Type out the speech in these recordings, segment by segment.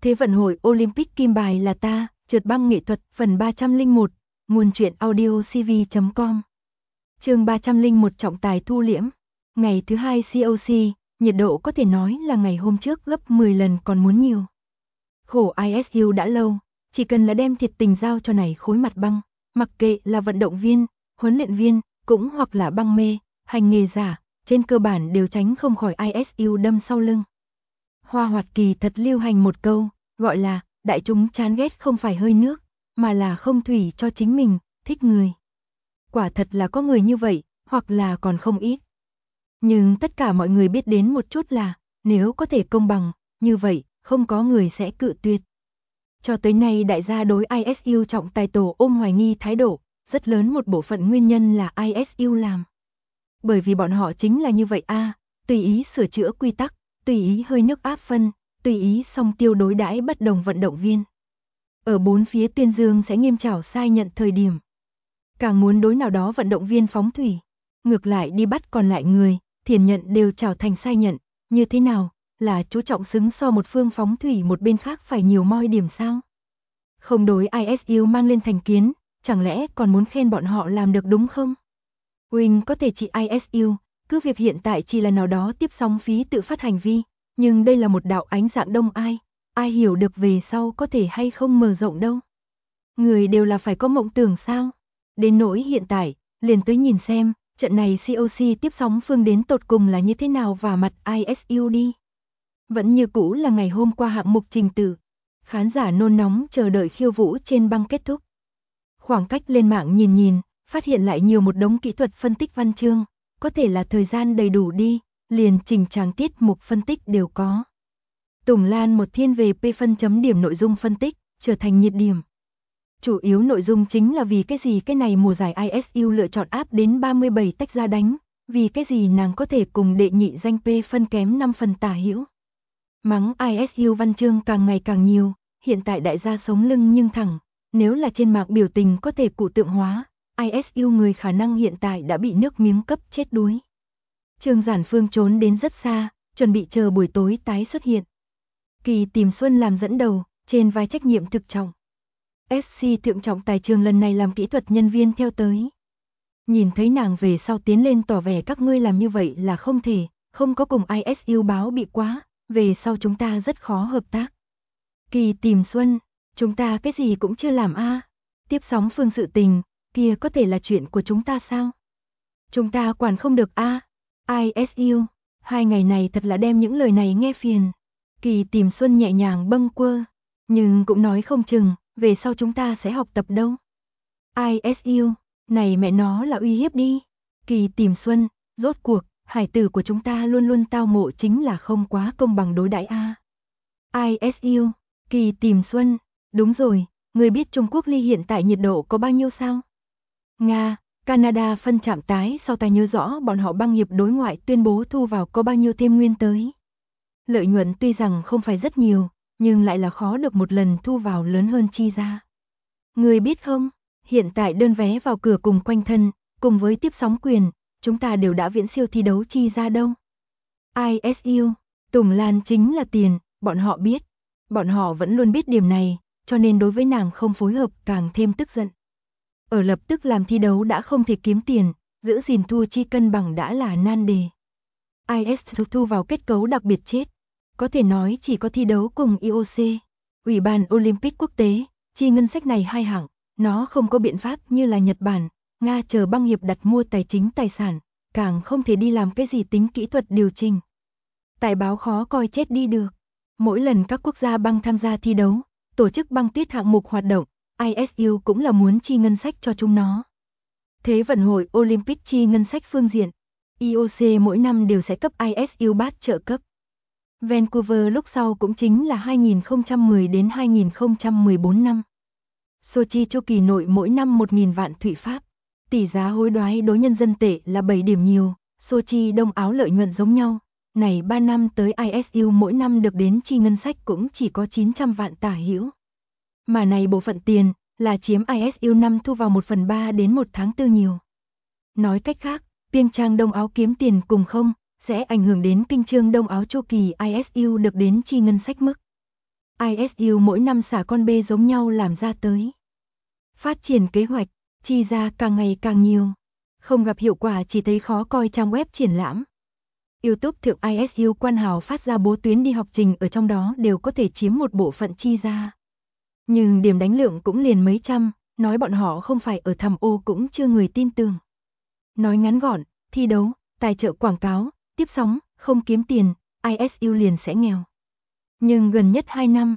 Thế vận hội Olympic kim bài là ta, trượt băng nghệ thuật, phần 301, nguồn truyện audio cv.com. Chương 301 trọng tài thu liễm. Ngày thứ hai COC, nhiệt độ có thể nói là ngày hôm trước gấp 10 lần còn muốn nhiều. Khổ ISU đã lâu, chỉ cần là đem thiệt tình giao cho này khối mặt băng, mặc kệ là vận động viên, huấn luyện viên, cũng hoặc là băng mê, hành nghề giả, trên cơ bản đều tránh không khỏi ISU đâm sau lưng. Hoa Hoạt Kỳ thật lưu hành một câu, gọi là đại chúng chán ghét không phải hơi nước, mà là không thủy cho chính mình, thích người. Quả thật là có người như vậy, hoặc là còn không ít. Nhưng tất cả mọi người biết đến một chút là, nếu có thể công bằng, như vậy, không có người sẽ cự tuyệt. Cho tới nay đại gia đối ISU trọng tài tổ ôm hoài nghi thái độ, rất lớn một bộ phận nguyên nhân là ISU làm. Bởi vì bọn họ chính là như vậy tùy ý sửa chữa quy tắc, tùy ý hơi nước áp phân, tùy ý song tiêu đối đãi bất đồng vận động viên. Ở bốn phía tuyên dương sẽ nghiêm trảo sai nhận thời điểm. Càng muốn đối nào đó vận động viên phóng thủy, ngược lại đi bắt còn lại người, thiền nhận đều trảo thành sai nhận, như thế nào, là chú trọng xứng so một phương phóng thủy một bên khác phải nhiều moi điểm sao? Không đối ISU mang lên thành kiến, chẳng lẽ còn muốn khen bọn họ làm được đúng không? Wing có thể trị ISU, cứ việc hiện tại chỉ là nào đó tiếp sóng phí tự phát hành vi, nhưng đây là một đạo ánh dạng đông ai hiểu được về sau có thể hay không mở rộng đâu. Người đều là phải có mộng tưởng sao? Đến nỗi hiện tại, liền tới nhìn xem, trận này COC tiếp sóng phương đến tột cùng là như thế nào và mặt ISU đi. Vẫn như cũ là ngày hôm qua hạng mục trình tự. Khán giả nôn nóng chờ đợi khiêu vũ trên băng kết thúc. Khoảng cách lên mạng nhìn, phát hiện lại nhiều một đống kỹ thuật phân tích văn chương, có thể là thời gian đầy đủ đi, liền trình tràng tiết mục phân tích đều có. Tùng Lan một thiên về P phân chấm điểm nội dung phân tích, trở thành nhiệt điểm. Chủ yếu nội dung chính là vì cái gì cái này mùa giải ISU lựa chọn áp đến 37 tách ra đánh, vì cái gì nàng có thể cùng đệ nhị danh P phân kém 5 phần tả hữu. Mắng ISU văn chương càng ngày càng nhiều, hiện tại đại gia sống lưng nhưng thẳng, nếu là trên mạng biểu tình có thể cụ tượng hóa, ISU người khả năng hiện tại đã bị nước miếng cấp chết đuối. Trương Giản Phương trốn đến rất xa, chuẩn bị chờ buổi tối tái xuất hiện. Kỳ Tìm Xuân làm dẫn đầu, trên vai trách nhiệm thực trọng. SC thượng trọng tài trường lần này làm kỹ thuật nhân viên theo tới. Nhìn thấy nàng về sau tiến lên tỏ vẻ các ngươi làm như vậy là không thể, không có cùng ISU báo bị quá, về sau chúng ta rất khó hợp tác. Kỳ Tìm Xuân, chúng ta cái gì cũng chưa làm tiếp sóng phương sự tình, kia có thể là chuyện của chúng ta sao? Chúng ta quản không được ISU, 2 ngày này thật là đem những lời này nghe phiền. Kỳ Tìm Xuân nhẹ nhàng bâng quơ, nhưng cũng nói không chừng, về sau chúng ta sẽ học tập đâu. ISU, này mẹ nó là uy hiếp đi. Kỳ Tìm Xuân, rốt cuộc, hải tử của chúng ta luôn luôn tao ngộ chính là không quá công bằng đối đãi ISU, Kỳ Tìm Xuân, đúng rồi, người biết Trung Quốc ly hiện tại nhiệt độ có bao nhiêu sao? Nga, Canada phân trạm tái sau ta nhớ rõ bọn họ băng hiệp đối ngoại tuyên bố thu vào có bao nhiêu thêm nguyên tới. Lợi nhuận tuy rằng không phải rất nhiều, nhưng lại là khó được một lần thu vào lớn hơn chi ra. Người biết không, hiện tại đơn vé vào cửa cùng quanh thân, cùng với tiếp sóng quyền, chúng ta đều đã viễn siêu thi đấu chi ra đâu. ISU, Tùng Lan chính là tiền, bọn họ biết. Bọn họ vẫn luôn biết điểm này, cho nên đối với nàng không phối hợp càng thêm tức giận. Ở lập tức làm thi đấu đã không thể kiếm tiền, giữ gìn thua chi cân bằng đã là nan đề. ISU thu vào kết cấu đặc biệt chết. Có thể nói chỉ có thi đấu cùng IOC, Ủy ban Olympic quốc tế, chi ngân sách này hai hạng, nó không có biện pháp như là Nhật Bản, Nga chờ băng hiệp đặt mua tài chính tài sản, càng không thể đi làm cái gì tính kỹ thuật điều chỉnh. Tài báo khó coi chết đi được. Mỗi lần các quốc gia băng tham gia thi đấu, tổ chức băng tuyết hạng mục hoạt động, ISU cũng là muốn chi ngân sách cho chúng nó. Thế vận hội Olympic chi ngân sách phương diện, IOC mỗi năm đều sẽ cấp ISU bát trợ cấp. Vancouver lúc sau cũng chính là 2010 đến 2014 năm. Sochi chu kỳ nội mỗi năm 1.000 vạn thụy Pháp. Tỷ giá hối đoái đối nhân dân tệ là 7 điểm nhiều, Sochi Đông Áo lợi nhuận giống nhau. Này 3 năm tới ISU mỗi năm được đến chi ngân sách cũng chỉ có 900 vạn tả hữu. Mà này bộ phận tiền là chiếm ISU năm thu vào 1/3 đến 1 tháng tư nhiều. Nói cách khác, Pyeongchang Đông Áo kiếm tiền cùng không, sẽ ảnh hưởng đến kinh chương Đông Áo chu kỳ ISU được đến chi ngân sách mức. ISU mỗi năm xả con bê giống nhau làm ra tới. Phát triển kế hoạch, chi ra càng ngày càng nhiều. Không gặp hiệu quả chỉ thấy khó coi trang web triển lãm. YouTube thượng ISU quan hào phát ra bố tuyến đi học trình ở trong đó đều có thể chiếm một bộ phận chi ra. Nhưng điểm đánh lượng cũng liền mấy trăm, nói bọn họ không phải ở thầm ô cũng chưa người tin tưởng. Nói ngắn gọn, thi đấu, tài trợ quảng cáo, tiếp sóng, không kiếm tiền, ISU liền sẽ nghèo. Nhưng gần nhất 2 năm,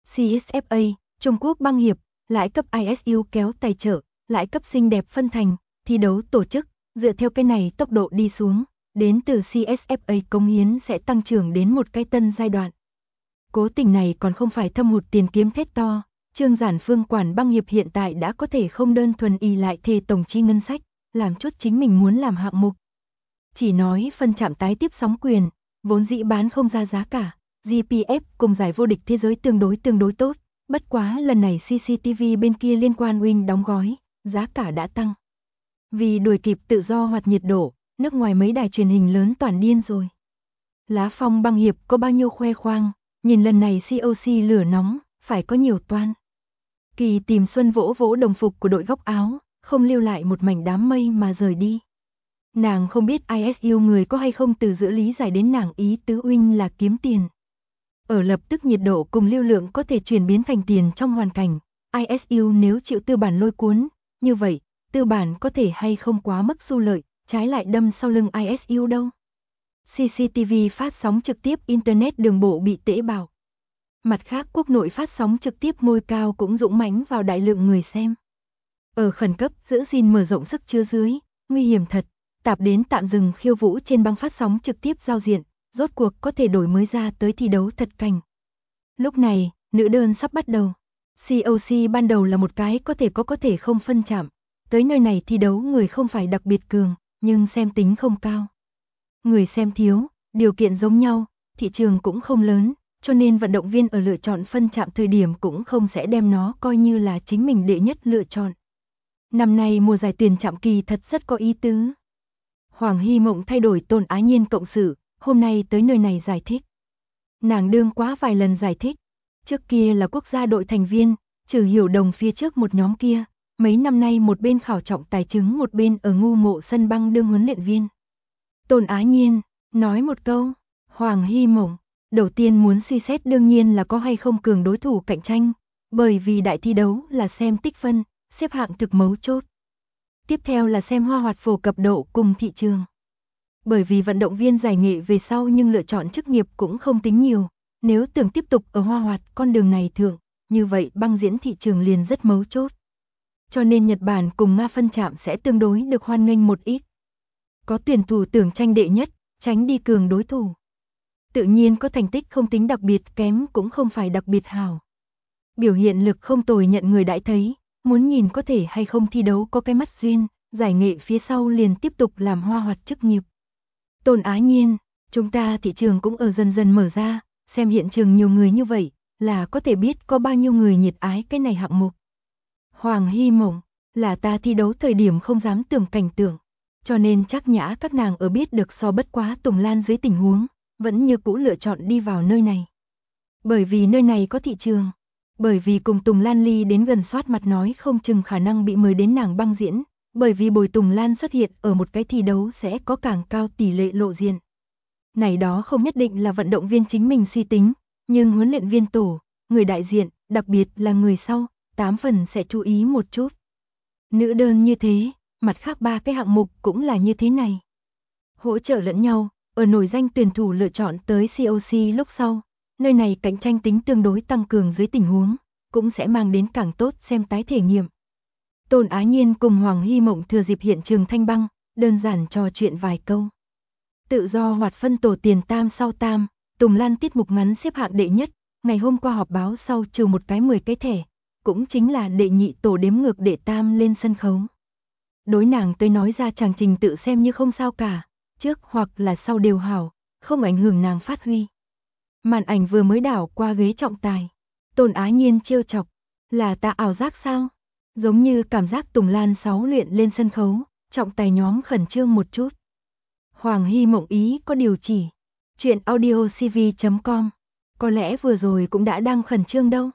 CSFA, Trung Quốc băng hiệp, lại cấp ISU kéo tài trợ, lại cấp xinh đẹp phân thành, thi đấu tổ chức, dựa theo cái này tốc độ đi xuống, đến từ CSFA cống hiến sẽ tăng trưởng đến một cái tân giai đoạn. Cố tình này còn không phải thâm hụt tiền kiếm thét to, Trương Giản Phương quản băng hiệp hiện tại đã có thể không đơn thuần y lại thề tổng chi ngân sách, làm chút chính mình muốn làm hạng mục. Chỉ nói phân trạm tái tiếp sóng quyền, vốn dĩ bán không ra giá cả, GPF cùng giải vô địch thế giới tương đối tốt, bất quá lần này CCTV bên kia liên quan Wing đóng gói, giá cả đã tăng. Vì đuổi kịp tự do hoạt nhiệt độ, nước ngoài mấy đài truyền hình lớn toàn điên rồi. Lá phong băng hiệp có bao nhiêu khoe khoang, nhìn lần này COC lửa nóng, phải có nhiều toan. Kỳ tìm Xuân vỗ vỗ đồng phục của đội góc áo, không lưu lại một mảnh đám mây mà rời đi. Nàng không biết ISU người có hay không từ giữa lý giải đến nàng ý tứ Wing là kiếm tiền. Ở lập tức nhiệt độ cùng lưu lượng có thể chuyển biến thành tiền trong hoàn cảnh, ISU nếu chịu tư bản lôi cuốn, như vậy, tư bản có thể hay không quá mức xu lợi, trái lại đâm sau lưng ISU đâu. CCTV phát sóng trực tiếp Internet đường bộ bị tễ bạo. Mặt khác quốc nội phát sóng trực tiếp ngôi cao cũng dũng mãnh vào đại lượng người xem. Ở khẩn cấp giữ gìn mở rộng sức chứa dưới, nguy hiểm thật, tạp đến tạm dừng khiêu vũ trên băng phát sóng trực tiếp giao diện, rốt cuộc có thể đổi mới ra tới thi đấu thật cảnh. Lúc này, nữ đơn sắp bắt đầu. COC ban đầu là một cái có thể không phân chạm. Tới nơi này thi đấu người không phải đặc biệt cường, nhưng xem tính không cao. Người xem thiếu, điều kiện giống nhau, thị trường cũng không lớn, cho nên vận động viên ở lựa chọn phân chạm thời điểm cũng không sẽ đem nó coi như là chính mình đệ nhất lựa chọn. Năm nay mùa giải tuyển chạm kỳ thật rất có ý tứ. Hoàng Hy Mộng thay đổi Tôn Á Nhiên cộng sự, hôm nay tới nơi này giải thích. Nàng đương quá vài lần giải thích, trước kia là quốc gia đội thành viên, trừ Hiểu Đồng phía trước một nhóm kia, mấy năm nay một bên khảo trọng tài chứng một bên ở ngu ngộ sân băng đương huấn luyện viên. Tôn Á Nhiên, nói một câu, Hoàng Hy Mộng, đầu tiên muốn suy xét đương nhiên là có hay không cường đối thủ cạnh tranh, bởi vì đại thi đấu là xem tích phân, xếp hạng thực mấu chốt. Tiếp theo là xem hoa hoạt phổ cập độ cùng thị trường. Bởi vì vận động viên giải nghệ về sau nhưng lựa chọn chức nghiệp cũng không tính nhiều, nếu tưởng tiếp tục ở hoa hoạt con đường này thượng, như vậy băng diễn thị trường liền rất mấu chốt. Cho nên Nhật Bản cùng Nga phân chạm sẽ tương đối được hoan nghênh một ít. Có tuyển thủ tưởng tranh đệ nhất, tránh đi cường đối thủ. Tự nhiên có thành tích không tính đặc biệt kém cũng không phải đặc biệt hảo. Biểu hiện lực không tồi nhận người đãi thấy, muốn nhìn có thể hay không thi đấu có cái mắt duyên, giải nghệ phía sau liền tiếp tục làm hoa hoạt chức nghiệp. Tôn Á Nhiên, chúng ta thị trường cũng ở dần dần mở ra, xem hiện trường nhiều người như vậy, là có thể biết có bao nhiêu người nhiệt ái cái này hạng mục. Hoàng Hy Mộng, là ta thi đấu thời điểm không dám tưởng cảnh tượng, cho nên chắc nhã các nàng ở biết được so bất quá Tùng Lan dưới tình huống, vẫn như cũ lựa chọn đi vào nơi này. Bởi vì nơi này có thị trường, bởi vì cùng Tùng Lan ly đến gần soát mặt nói không chừng khả năng bị mời đến nàng băng diễn, bởi vì Bồi Tùng Lan xuất hiện ở một cái thi đấu sẽ có càng cao tỷ lệ lộ diện. Này đó không nhất định là vận động viên chính mình suy tính, nhưng huấn luyện viên tổ, người đại diện, đặc biệt là người sau, 8 phần sẽ chú ý một chút. Nữ đơn như thế, mặt khác ba cái hạng mục cũng là như thế này. Hỗ trợ lẫn nhau, ở nổi danh tuyển thủ lựa chọn tới COC lúc sau, nơi này cạnh tranh tính tương đối tăng cường dưới tình huống, cũng sẽ mang đến càng tốt xem tái thể nghiệm. Tôn Á Nhiên cùng Hoàng Hy Mộng thừa dịp hiện trường thanh băng, đơn giản trò chuyện vài câu. Tự do hoạt phân tổ tiền tam sau tam, Tùng Lan tiết mục ngắn xếp hạng đệ nhất, ngày hôm qua họp báo sau trừ một cái 10 cái thẻ, cũng chính là đệ nhị tổ đếm ngược đệ tam lên sân khấu. Đối nàng tới nói ra chàng trình tự xem như không sao cả, trước hoặc là sau đều hảo, không ảnh hưởng nàng phát huy. Màn ảnh vừa mới đảo qua ghế trọng tài, Tôn Á Nhiên trêu chọc, là ta ảo giác sao? Giống như cảm giác Tùng Lan 6 luyện lên sân khấu, trọng tài nhóm khẩn trương một chút. Hoàng Hy Mộng ý có điều chỉ. Chuyện audiocv.com Có lẽ vừa rồi cũng đã đang khẩn trương đâu.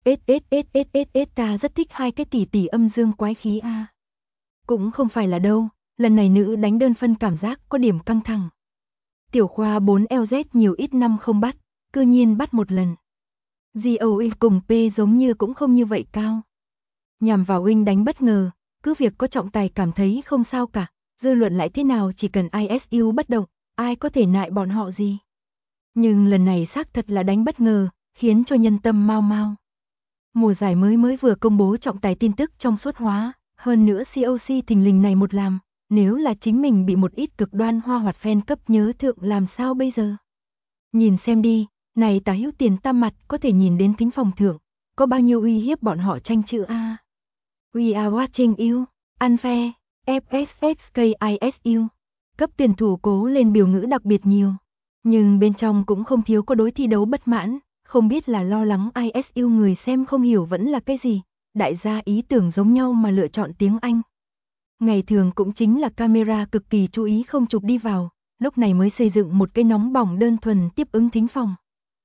Ta rất thích hai cái tỷ âm dương quái khí a. Cũng không phải là đâu, lần này nữ đánh đơn phân cảm giác có điểm căng thẳng. Tiểu khoa 4LZ nhiều ít năm không bắt, cư nhiên bắt một lần. GOE cùng P giống như cũng không như vậy cao. Nhằm vào Wing đánh bất ngờ, cứ việc có trọng tài cảm thấy không sao cả, dư luận lại thế nào chỉ cần ISU bất động, ai có thể nại bọn họ gì. Nhưng lần này xác thật là đánh bất ngờ, khiến cho nhân tâm mau mau. Mùa giải mới vừa công bố trọng tài tin tức trong suốt hóa, hơn nữa COC thình lình này một làm, nếu là chính mình bị một ít cực đoan hoa hoạt fan cấp nhớ thượng làm sao bây giờ. Nhìn xem đi, này tả hữu tiền tam mặt có thể nhìn đến thính phòng thượng, có bao nhiêu uy hiếp bọn họ tranh chữ A. We are watching you, unfair, FSXKISU. Cấp tuyển thủ cố lên biểu ngữ đặc biệt nhiều, nhưng bên trong cũng không thiếu có đối thi đấu bất mãn, không biết là lo lắng ISU người xem không hiểu vẫn là cái gì, đại gia ý tưởng giống nhau mà lựa chọn tiếng Anh. Ngày thường cũng chính là camera cực kỳ chú ý không chụp đi vào, lúc này mới xây dựng một cái nóng bỏng đơn thuần tiếp ứng thính phòng.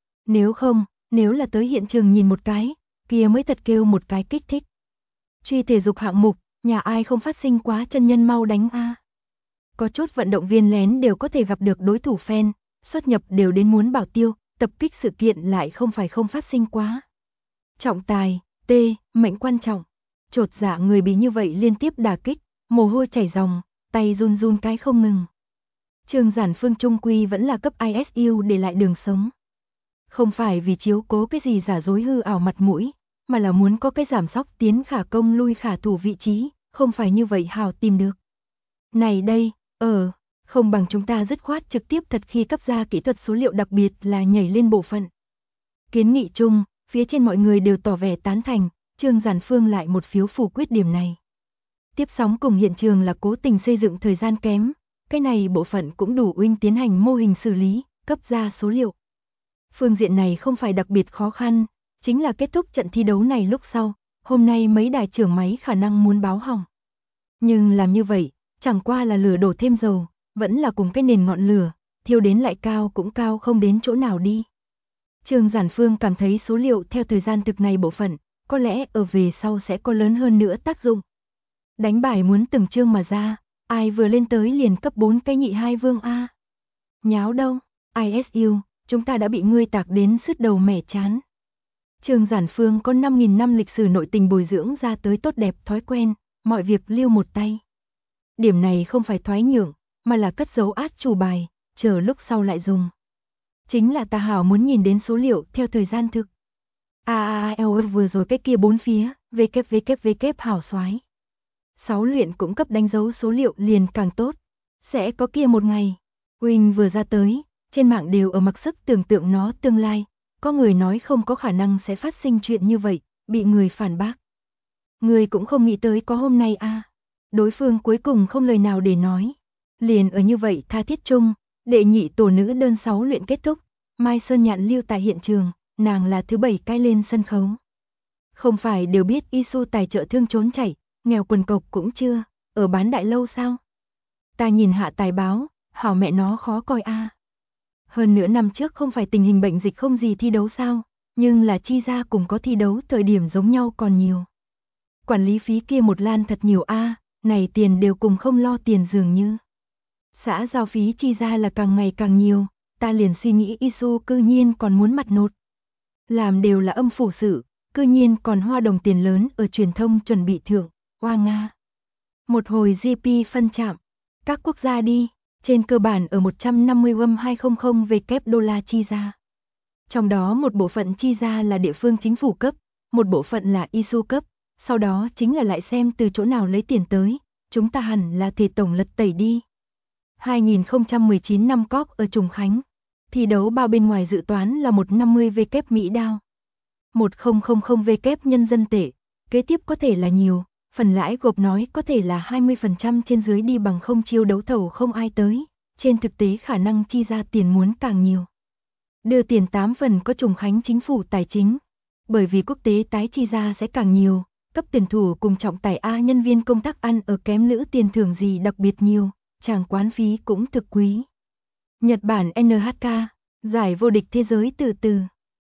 Nếu là tới hiện trường nhìn một cái, kia mới thật kêu một cái kích thích. Truy thể dục hạng mục, nhà ai không phát sinh quá chân nhân mau đánh a. Có chút vận động viên lén đều có thể gặp được đối thủ fan, xuất nhập đều đến muốn bảo tiêu, tập kích sự kiện lại không phải không phát sinh quá. Trọng tài, mệnh quan trọng. Chột dạ người bị như vậy liên tiếp đả kích, mồ hôi chảy ròng, tay run run cái không ngừng. Trương Giản Phương trung quy vẫn là cấp ISU để lại đường sống. Không phải vì chiếu cố cái gì giả dối hư ảo mặt mũi, mà là muốn có cái giảm sóc tiến khả công lui khả thủ vị trí, không phải như vậy hào tìm được. Này đây, không bằng chúng ta dứt khoát trực tiếp thật khi cấp ra kỹ thuật số liệu đặc biệt là nhảy lên bộ phận. Kiến nghị chung, phía trên mọi người đều tỏ vẻ tán thành, Trương Giản Phương lại một phiếu phủ quyết điểm này. Tiếp sóng cùng hiện trường là cố tình xây dựng thời gian kém, cái này bộ phận cũng đủ Wing tiến hành mô hình xử lý, cấp ra số liệu. Phương diện này không phải đặc biệt khó khăn, chính là kết thúc trận thi đấu này lúc sau, hôm nay mấy đài trưởng máy khả năng muốn báo hỏng. Nhưng làm như vậy, chẳng qua là lửa đổ thêm dầu, vẫn là cùng cái nền ngọn lửa, thiêu đến lại cao cũng cao không đến chỗ nào đi. Trương Giản Phương cảm thấy số liệu theo thời gian thực này bộ phận, có lẽ ở về sau sẽ có lớn hơn nữa tác dụng. Đánh bài muốn từng chương mà ra, ai vừa lên tới liền cấp 4 cái nhị hai vương A. Nháo đâu, ISU, chúng ta đã bị ngươi tạc đến sứt đầu mẻ chán. Trương Giản Phương có 5.000 năm lịch sử nội tình bồi dưỡng ra tới tốt đẹp thói quen, mọi việc lưu một tay. Điểm này không phải thoái nhượng, mà là cất giấu át chủ bài, chờ lúc sau lại dùng. Chính là ta hảo muốn nhìn đến số liệu theo thời gian thực. Vừa rồi cái kia bốn phía, WWW hảo xoái. 6 luyện cũng cấp đánh dấu số liệu liền càng tốt. Sẽ có kia một ngày. Wing vừa ra tới, trên mạng đều ở mặc sức tưởng tượng nó tương lai. Có người nói không có khả năng sẽ phát sinh chuyện như vậy, bị người phản bác. Người cũng không nghĩ tới có hôm nay a. Đối phương cuối cùng không lời nào để nói. Liền ở như vậy tha thiết chung, đệ nhị tổ nữ đơn 6 luyện kết thúc. Mai Sơn Nhạn lưu tại hiện trường, nàng là thứ 7 cái lên sân khấu. Không phải đều biết Isu tài trợ thương trốn chạy, nghèo quần cộc cũng chưa, ở bán đại lâu sao? Ta nhìn hạ tài báo, hảo mẹ nó khó coi a. Hơn nữa năm trước không phải tình hình bệnh dịch không gì thi đấu sao, nhưng là chi ra cùng có thi đấu thời điểm giống nhau còn nhiều. Quản lý phí kia một lan thật nhiều a, này tiền đều cùng không lo tiền dường như. Xã giao phí chi ra là càng ngày càng nhiều, ta liền suy nghĩ Isu cư nhiên còn muốn mặt nột. Làm đều là âm phủ sự, cư nhiên còn hoa đồng tiền lớn ở truyền thông chuẩn bị thưởng, hoa Nga. Một hồi GP phân chạm, các quốc gia đi, trên cơ bản ở 150 200 W đô la chi ra. Trong đó một bộ phận chi ra là địa phương chính phủ cấp, một bộ phận là Isu cấp, sau đó chính là lại xem từ chỗ nào lấy tiền tới, chúng ta hẳn là thể tổng lật tẩy đi. 2019 năm COP ở Trùng Khánh, thi đấu bao bên ngoài dự toán là 150 W Mỹ đao. 1000 W nhân dân tệ, kế tiếp có thể là nhiều, phần lãi gộp nói có thể là 20% trên dưới đi bằng không chiêu đấu thầu không ai tới, trên thực tế khả năng chi ra tiền muốn càng nhiều. Đưa tiền 8 phần có Trùng Khánh chính phủ tài chính, bởi vì quốc tế tái chi ra sẽ càng nhiều, cấp tuyển thủ cùng trọng tài A nhân viên công tác ăn ở kém nữ tiền thưởng gì đặc biệt nhiều, chàng quán phí cũng thực quý. Nhật Bản NHK, giải vô địch thế giới từ từ.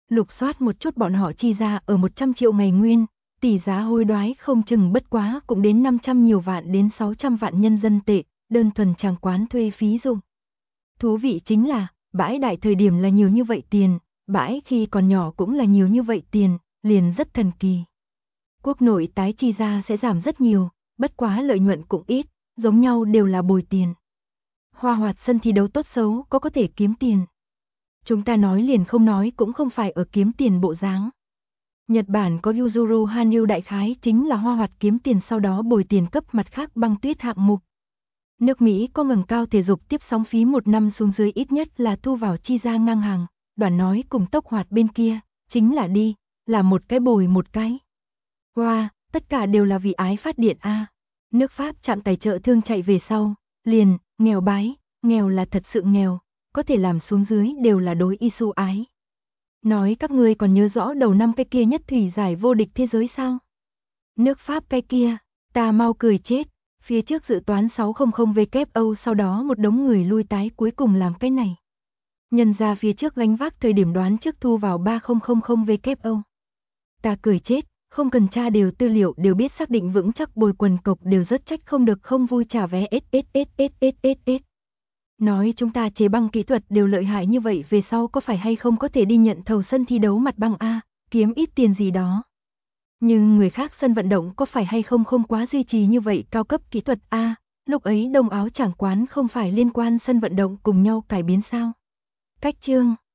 Lục soát một chút bọn họ chi ra ở 100 triệu ngày nguyên, tỷ giá hối đoái không chừng bất quá cũng đến 500 nhiều vạn đến 600 vạn nhân dân tệ, đơn thuần chàng quán thuê phí dụng. Thú vị chính là, bãi đại thời điểm là nhiều như vậy tiền, bãi khi còn nhỏ cũng là nhiều như vậy tiền, liền rất thần kỳ. Quốc nội tái chi ra sẽ giảm rất nhiều, bất quá lợi nhuận cũng ít, giống nhau đều là bồi tiền. Hoa hoạt sân thi đấu tốt xấu có thể kiếm tiền. Chúng ta nói liền không nói cũng không phải ở kiếm tiền bộ dáng. Nhật Bản có Yuzuru Hanyu đại khái chính là hoa hoạt kiếm tiền sau đó bồi tiền cấp mặt khác băng tuyết hạng mục. Nước Mỹ có ngẩng cao thể dục tiếp sóng phí 1 năm xuống dưới ít nhất là thu vào chi ra ngang hàng, Đoàn nói cùng Tốc Hoạt bên kia, chính là đi, là một cái bồi một cái. Wow, tất cả đều là vì ái phát điện a. Nước Pháp chạm tài trợ thương chạy về sau, liền, nghèo bái, nghèo là thật sự nghèo, có thể làm xuống dưới đều là đối Isu ái. Nói các ngươi còn nhớ rõ đầu năm cái kia nhất thủy giải vô địch thế giới sao? Nước Pháp cái kia, ta mau cười chết, phía trước dự toán 600 WO sau đó một đống người lui tái cuối cùng làm cái này. Nhân ra phía trước gánh vác thời điểm đoán trước thu vào 3000 WO. Ta cười chết, không cần tra đều tư liệu đều biết xác định vững chắc bồi quần cộc đều rất trách không được không vui trả vé SSSSSSS. Nói chúng ta chế băng kỹ thuật đều lợi hại như vậy về sau có phải hay không có thể đi nhận thầu sân thi đấu mặt băng A, kiếm ít tiền gì đó. Nhưng người khác sân vận động có phải hay không không quá duy trì như vậy cao cấp kỹ thuật A, lúc ấy đông áo chẳng quán không phải liên quan sân vận động cùng nhau cải biến sao. Cách chương